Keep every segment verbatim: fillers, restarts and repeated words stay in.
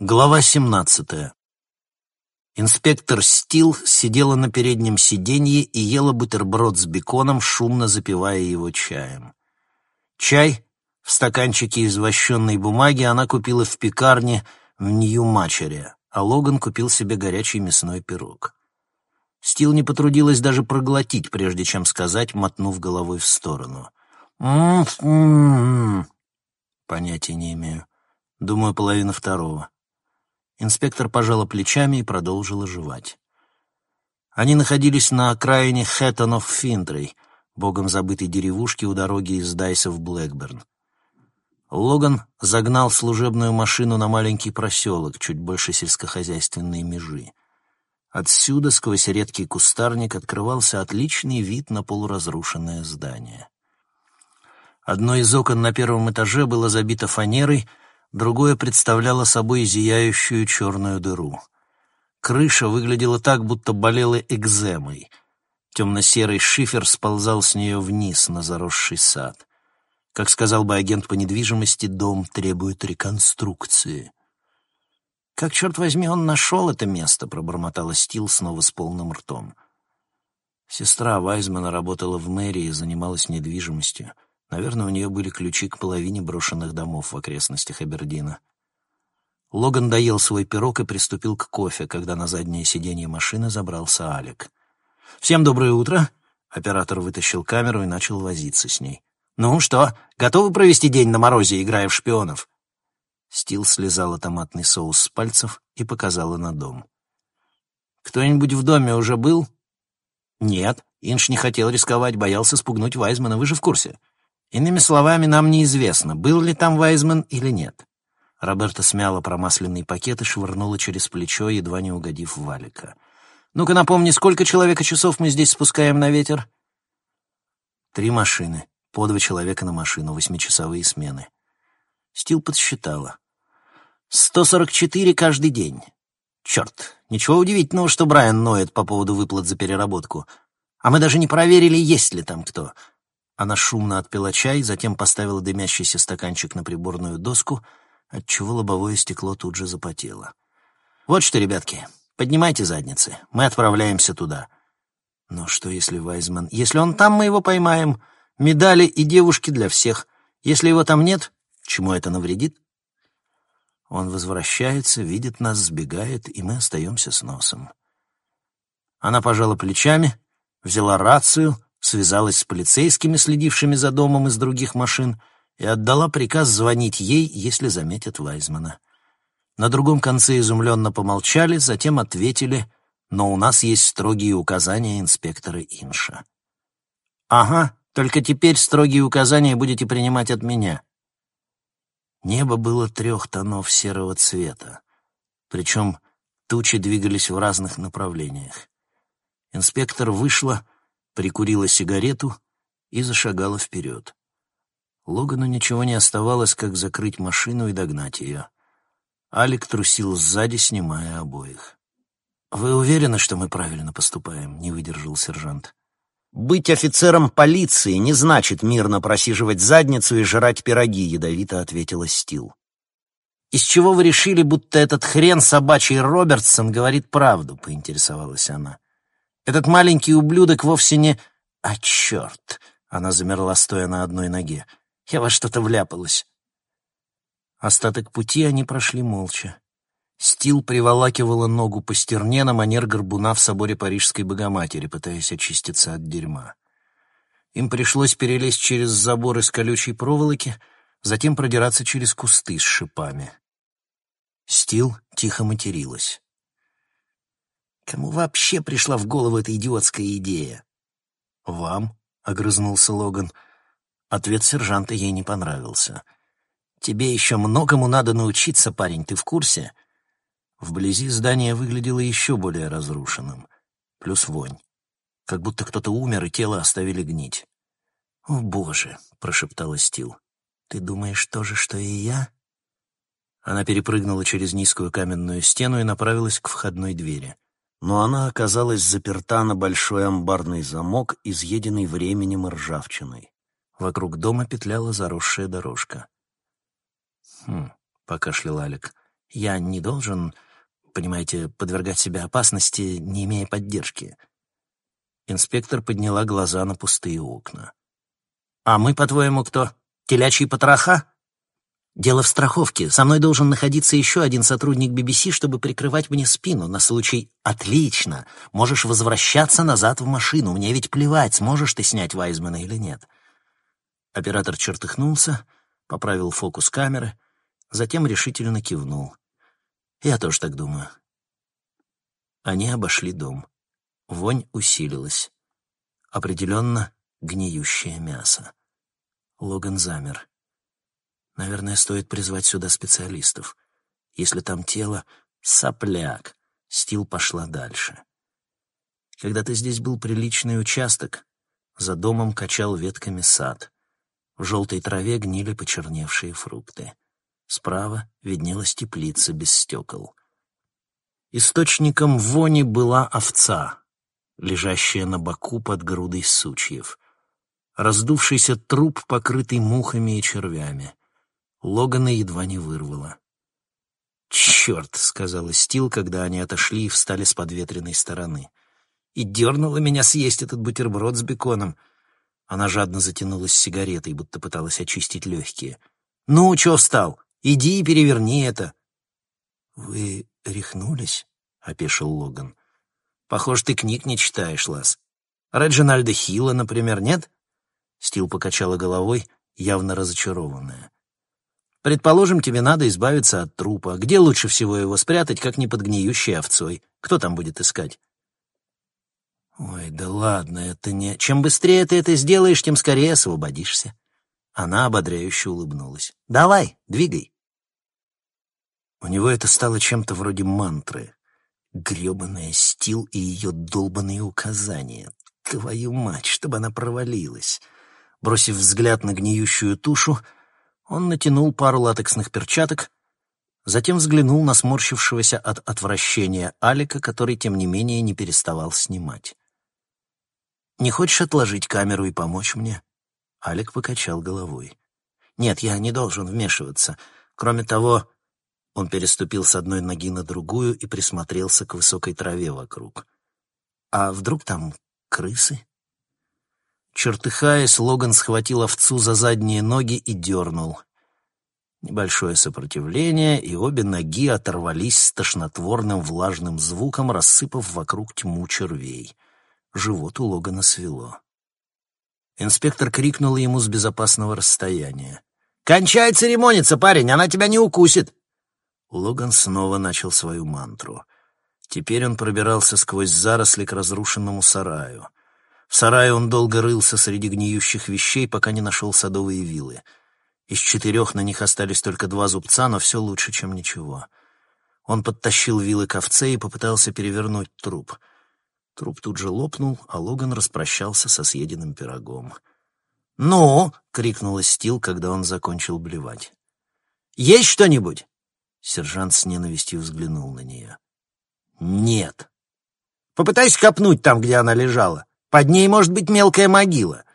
Глава семнадцатая. Инспектор Стил сидела на переднем сиденье и ела бутерброд с беконом, шумно запивая его чаем. Чай в стаканчике из вощенной бумаги она купила в пекарне в Нью-Мачере, а Логан купил себе горячий мясной пирог. Стил не потрудилась даже проглотить, прежде чем сказать, мотнув головой в сторону. «М-м-м». Понятия не имею. Думаю, половина второго. Инспектор пожала плечами и продолжила жевать. Они находились на окраине Хэттон-оф-Финтрей, богом забытой деревушки у дороги из Дайса в Блэкберн. Логан загнал служебную машину на маленький проселок, чуть больше сельскохозяйственной межи. Отсюда, сквозь редкий кустарник, открывался отличный вид на полуразрушенное здание. Одно из окон на первом этаже было забито фанерой, другое представляло собой зияющую черную дыру. Крыша выглядела так, будто болела экземой. Темно-серый шифер сползал с нее вниз на заросший сад. Как сказал бы агент по недвижимости, дом требует реконструкции. «Как, черт возьми, он нашел это место?» — пробормотала Стил снова с полным ртом. Сестра Вайзмана работала в мэрии и занималась недвижимостью. Наверное, у нее были ключи к половине брошенных домов в окрестностях Абердина. Логан доел свой пирог и приступил к кофе, когда на заднее сиденье машины забрался Алек. «Всем доброе утро!» Оператор вытащил камеру и начал возиться с ней. «Ну что, готовы провести день на морозе, играя в шпионов?» Стил слезала томатный соус с пальцев и показала на дом. «Кто-нибудь в доме уже был?» «Нет, Инш не хотел рисковать, боялся спугнуть Вайзмана, вы же в курсе. Иными словами, нам неизвестно, был ли там Вайзман или нет». Роберта смяла промасленный пакет и швырнула через плечо, едва не угодив в Алика. «Ну-ка напомни, сколько человека часов мы здесь спускаем на ветер?» «Три машины, по два человека на машину, восьмичасовые смены». Стил подсчитала. «сто сорок четыре каждый день. Черт, ничего удивительного, что Брайан ноет по поводу выплат за переработку. А мы даже не проверили, есть ли там кто». Она шумно отпила чай, затем поставила дымящийся стаканчик на приборную доску, отчего лобовое стекло тут же запотело. «Вот что, ребятки, поднимайте задницы, мы отправляемся туда». «Но что, если Вайзман... Если он там, мы его поймаем. Медали и девушки для всех. Если его там нет, чему это навредит?» Он возвращается, видит нас, сбегает, и мы остаемся с носом. Она пожала плечами, взяла рацию, связалась с полицейскими, следившими за домом из других машин, и отдала приказ звонить ей, если заметят Вайзмана. На другом конце изумленно помолчали, затем ответили: «Но у нас есть строгие указания инспектора Инша». «Ага, только теперь строгие указания будете принимать от меня». Небо было трех тонов серого цвета, причем тучи двигались в разных направлениях. Инспектор вышла, прикурила сигарету и зашагала вперед. Логану ничего не оставалось, как закрыть машину и догнать ее. Алек трусил сзади, снимая обоих. «Вы уверены, что мы правильно поступаем?» — не выдержал сержант. «Быть офицером полиции не значит мирно просиживать задницу и жрать пироги», — ядовито ответила Стил. «Из чего вы решили, будто этот хрен собачий Робертсон говорит правду?» — поинтересовалась она. «Этот маленький ублюдок вовсе не... А, черт!» — она замерла, стоя на одной ноге. «Я во что-то вляпалась». Остаток пути они прошли молча. Стил приволакивала ногу по стерне на манер горбуна в соборе Парижской Богоматери, пытаясь очиститься от дерьма. Им пришлось перелезть через забор из колючей проволоки, затем продираться через кусты с шипами. Стил тихо материлась. «Кому вообще пришла в голову эта идиотская идея?» «Вам», — огрызнулся Логан. Ответ сержанта ей не понравился. «Тебе еще многому надо научиться, парень, ты в курсе?» Вблизи здание выглядело еще более разрушенным. Плюс вонь. Как будто кто-то умер, и тело оставили гнить. «О, Боже!» — прошептала Стил. «Ты думаешь то же, что и я?» Она перепрыгнула через низкую каменную стену и направилась к входной двери. Но она оказалась заперта на большой амбарный замок, изъеденный временем и ржавчиной. Вокруг дома петляла заросшая дорожка. «Хм», — покашлял Алек. Я не должен, понимаете, подвергать себя опасности, не имея поддержки». Инспектор подняла глаза на пустые окна. «А мы, по-твоему, кто? Телячьи потроха?» «Дело в страховке. Со мной должен находиться еще один сотрудник би би си, чтобы прикрывать мне спину на случай...» «Отлично! Можешь возвращаться назад в машину. Мне ведь плевать, сможешь ты снять Вайзмана или нет». Оператор чертыхнулся, поправил фокус камеры, затем решительно кивнул. «Я тоже так думаю». Они обошли дом. Вонь усилилась. Определенно гниющее мясо. Логан замер. Наверное, стоит призвать сюда специалистов. Если там тело... Сопляк. Стил пошла дальше. Когда-то здесь был приличный участок. За домом качал ветками сад. В желтой траве гнили почерневшие фрукты. Справа виднелась теплица без стекол. Источником вони была овца, лежащая на боку под грудой сучьев. Раздувшийся труп, покрытый мухами и червями. Логана едва не вырвало. «Черт!» — сказала Стил, когда они отошли и встали с подветренной стороны. «И дернула меня съесть этот бутерброд с беконом». Она жадно затянулась сигаретой, будто пыталась очистить легкие. «Ну, чё встал? Иди и переверни это». «Вы рехнулись?» — опешил Логан. «Похоже, ты книг не читаешь, Лас. Реджинальда Хилла, например, нет?» Стил покачала головой, явно разочарованная. «Предположим, тебе надо избавиться от трупа. Где лучше всего его спрятать, как не под гниющей овцой? Кто там будет искать?» «Ой, да ладно, это не... Чем быстрее ты это сделаешь, тем скорее освободишься». Она ободряюще улыбнулась. «Давай, двигай». У него это стало чем-то вроде мантры. Грёбаная Стил и ее долбаные указания. Твою мать, чтобы она провалилась. Бросив взгляд на гниющую тушу, он натянул пару латексных перчаток, затем взглянул на сморщившегося от отвращения Алика, который, тем не менее, не переставал снимать. «Не хочешь отложить камеру и помочь мне?» Алик покачал головой. «Нет, я не должен вмешиваться. Кроме того...» Он переступил с одной ноги на другую и присмотрелся к высокой траве вокруг. «А вдруг там крысы?» Чертыхаясь, Логан схватил овцу за задние ноги и дернул. Небольшое сопротивление, и обе ноги оторвались с тошнотворным влажным звуком, рассыпав вокруг тьму червей. Живот у Логана свело. Инспектор крикнул ему с безопасного расстояния. «Кончай церемониться, парень, она тебя не укусит!» Логан снова начал свою мантру. Теперь он пробирался сквозь заросли к разрушенному сараю. В сарае он долго рылся среди гниющих вещей, пока не нашел садовые вилы. Из четырех на них остались только два зубца, но все лучше, чем ничего. Он подтащил вилы к овце и попытался перевернуть труп. Труп тут же лопнул, а Логан распрощался со съеденным пирогом. «Ну!» — крикнула Стил, когда он закончил блевать. «Есть что-нибудь?» Сержант с ненавистью взглянул на нее. «Нет». «Попытайся копнуть там, где она лежала. Под ней может быть мелкая могила».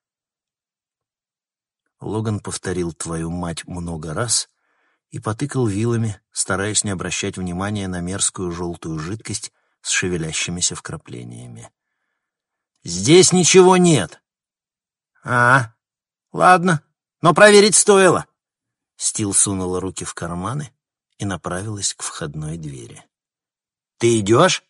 Логан повторил «твою мать» много раз и потыкал вилами, стараясь не обращать внимания на мерзкую желтую жидкость с шевелящимися вкраплениями. «Здесь ничего нет». «А, ладно, но проверить стоило». Стил сунула руки в карманы и направилась к входной двери. «Ты идешь?»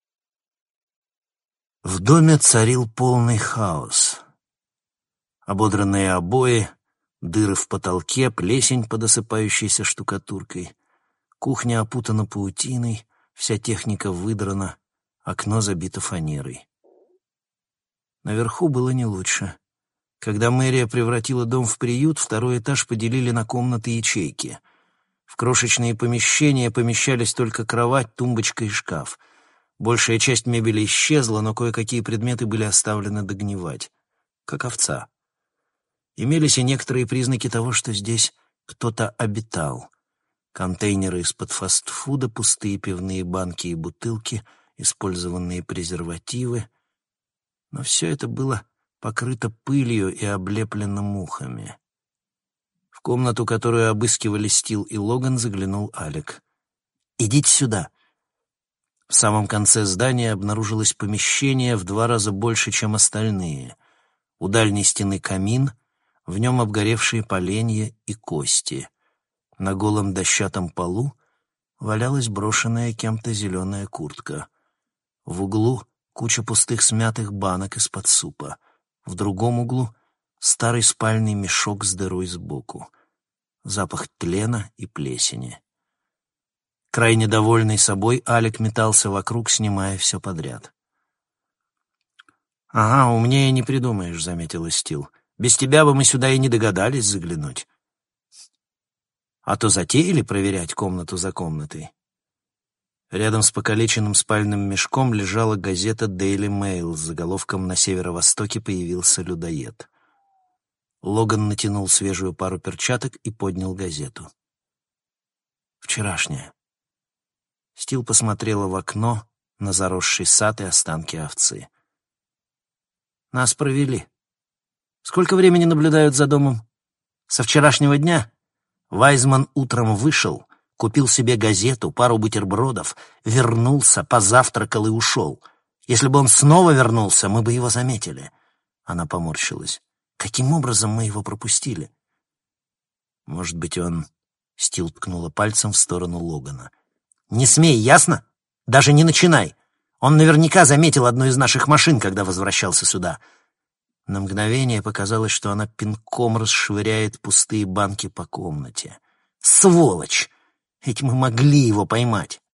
В доме царил полный хаос. Ободранные обои, дыры в потолке, плесень под осыпающейся штукатуркой. Кухня опутана паутиной, вся техника выдрана, окно забито фанерой. Наверху было не лучше. Когда мэрия превратила дом в приют, второй этаж поделили на комнаты-ячейки. В крошечные помещения помещались только кровать, тумбочка и шкаф. Большая часть мебели исчезла, но кое-какие предметы были оставлены догнивать, как овца. Имелись и некоторые признаки того, что здесь кто-то обитал. Контейнеры из-под фастфуда, пустые пивные банки и бутылки, использованные презервативы. Но все это было покрыто пылью и облеплено мухами. В комнату, которую обыскивали Стил и Логан, заглянул Алик. Идите сюда». В самом конце здания обнаружилось помещение в два раза больше, чем остальные. У дальней стены камин, в нем обгоревшие поленья и кости. На голом дощатом полу валялась брошенная кем-то зеленая куртка. В углу куча пустых смятых банок из-под супа. В другом углу старый спальный мешок с дырой сбоку. Запах тлена и плесени. Крайне довольный собой, Алек метался вокруг, снимая все подряд. «Ага, умнее не придумаешь», — заметила Стил. «Без тебя бы мы сюда и не догадались заглянуть. А то затеяли проверять комнату за комнатой». Рядом с покалеченным спальным мешком лежала газета «Дейли Мэйл» с заголовком «На северо-востоке появился людоед». Логан натянул свежую пару перчаток и поднял газету. «Вчерашняя». Стил посмотрела в окно на заросший сад и останки овцы. «Нас провели. Сколько времени наблюдают за домом? Со вчерашнего дня?» Вайзман утром вышел, купил себе газету, пару бутербродов, вернулся, позавтракал и ушел. Если бы он снова вернулся, мы бы его заметили. Она поморщилась. Каким образом мы его пропустили? Может быть, он... Стил ткнула пальцем в сторону Логана. «Не смей, ясно? Даже не начинай. Он наверняка заметил одну из наших машин, когда возвращался сюда». На мгновение показалось, что она пинком расшвыряет пустые банки по комнате. «Сволочь! Ведь мы могли его поймать!»